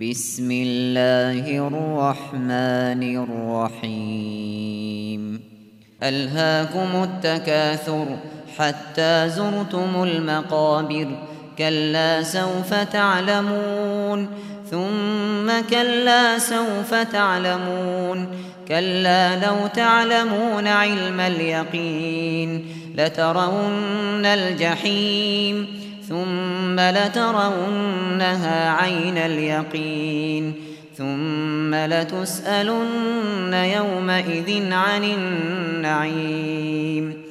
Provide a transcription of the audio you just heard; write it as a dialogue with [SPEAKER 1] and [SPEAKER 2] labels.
[SPEAKER 1] بسم الله الرحمن الرحيم ألهاكم التكاثر حتى زرتم المقابر كلا سوف تعلمون ثم كلا سوف تعلمون كلا لو تعلمون علم اليقين لترون الجحيم ثم لترونها عين اليقين ثم لتسألن يومئذ عن النعيم